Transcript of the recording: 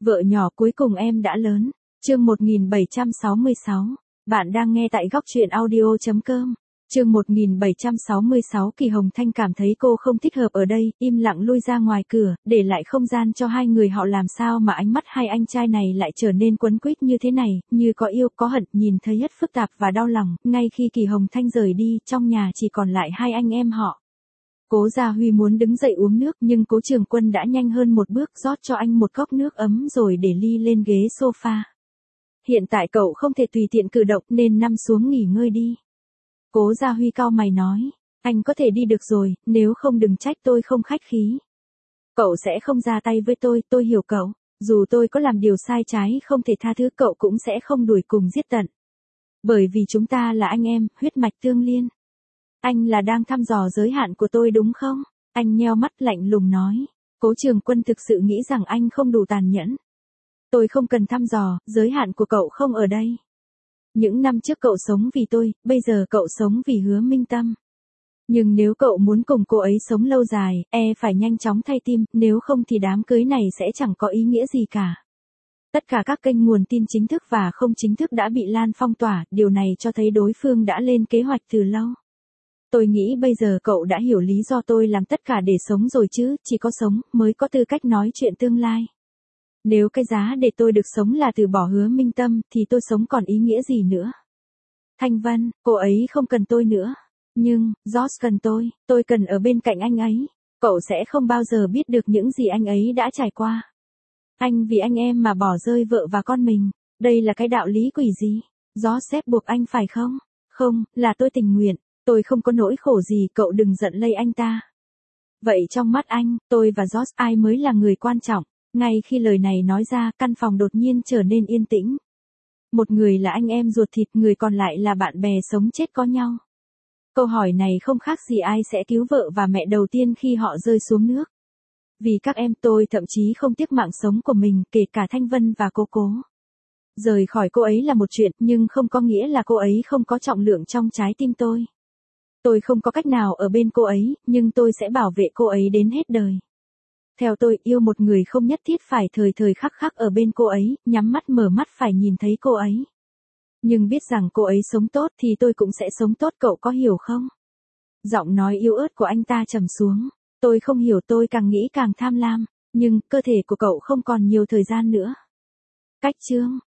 Vợ nhỏ cuối cùng em đã lớn. Chương 1766. Bạn đang nghe tại góc truyện audio.com. Chương 1766. Kỳ Hồng Thanh cảm thấy cô không thích hợp ở đây, im lặng lui ra ngoài cửa, để lại không gian cho hai người họ. Làm sao mà ánh mắt hai anh trai này lại trở nên quấn quýt như thế này, như có yêu có hận, nhìn thấy rất phức tạp và đau lòng. Ngay khi Kỳ Hồng Thanh rời đi, trong nhà chỉ còn lại hai anh em họ. Cố Gia Huy muốn đứng dậy uống nước, nhưng Cố Trường Quân đã nhanh hơn một bước, rót cho anh một cốc nước ấm rồi để ly lên ghế sofa. Hiện tại cậu không thể tùy tiện cử động nên nằm xuống nghỉ ngơi đi. Cố Gia Huy cau mày nói, anh có thể đi được rồi, nếu không đừng trách tôi không khách khí. Cậu sẽ không ra tay với tôi hiểu cậu. Dù tôi có làm điều sai trái không thể tha thứ, cậu cũng sẽ không đuổi cùng giết tận. Bởi vì chúng ta là anh em, huyết mạch tương liên. Anh là đang thăm dò giới hạn của tôi đúng không? Anh nheo mắt lạnh lùng nói. Cố Trường Quân thực sự nghĩ rằng anh không đủ tàn nhẫn. Tôi không cần thăm dò, giới hạn của cậu không ở đây. Những năm trước cậu sống vì tôi, bây giờ cậu sống vì Hứa Minh Tâm. Nhưng nếu cậu muốn cùng cô ấy sống lâu dài, phải nhanh chóng thay tim, nếu không thì đám cưới này sẽ chẳng có ý nghĩa gì cả. Tất cả các kênh nguồn tin chính thức và không chính thức đã bị Lan phong tỏa, điều này cho thấy đối phương đã lên kế hoạch từ lâu. Tôi nghĩ bây giờ cậu đã hiểu lý do tôi làm tất cả để sống rồi chứ, chỉ có sống mới có tư cách nói chuyện tương lai. Nếu cái giá để tôi được sống là từ bỏ Hứa Minh Tâm, thì tôi sống còn ý nghĩa gì nữa? Thanh Vân, cô ấy không cần tôi nữa. Nhưng, George cần tôi cần ở bên cạnh anh ấy. Cậu sẽ không bao giờ biết được những gì anh ấy đã trải qua. Anh vì anh em mà bỏ rơi vợ và con mình. Đây là cái đạo lý quỷ gì? George ép buộc anh phải không? Không, là tôi tình nguyện. Tôi không có nỗi khổ gì, cậu đừng giận lây anh ta. Vậy trong mắt anh, tôi và George ai mới là người quan trọng? Ngay khi lời này nói ra, căn phòng đột nhiên trở nên yên tĩnh. Một người là anh em ruột thịt, người còn lại là bạn bè sống chết có nhau. Câu hỏi này không khác gì ai sẽ cứu vợ và mẹ đầu tiên khi họ rơi xuống nước. Vì các em tôi thậm chí không tiếc mạng sống của mình, kể cả Thanh Vân và cô Cố. Rời khỏi cô ấy là một chuyện, nhưng không có nghĩa là cô ấy không có trọng lượng trong trái tim tôi. Tôi không có cách nào ở bên cô ấy, nhưng tôi sẽ bảo vệ cô ấy đến hết đời. Theo tôi, yêu một người không nhất thiết phải thời thời khắc khắc ở bên cô ấy, nhắm mắt mở mắt phải nhìn thấy cô ấy. Nhưng biết rằng cô ấy sống tốt thì tôi cũng sẽ sống tốt, cậu có hiểu không? Giọng nói yếu ớt của anh ta trầm xuống. Tôi không hiểu, tôi càng nghĩ càng tham lam. Nhưng, cơ thể của cậu không còn nhiều thời gian nữa. Cách chương.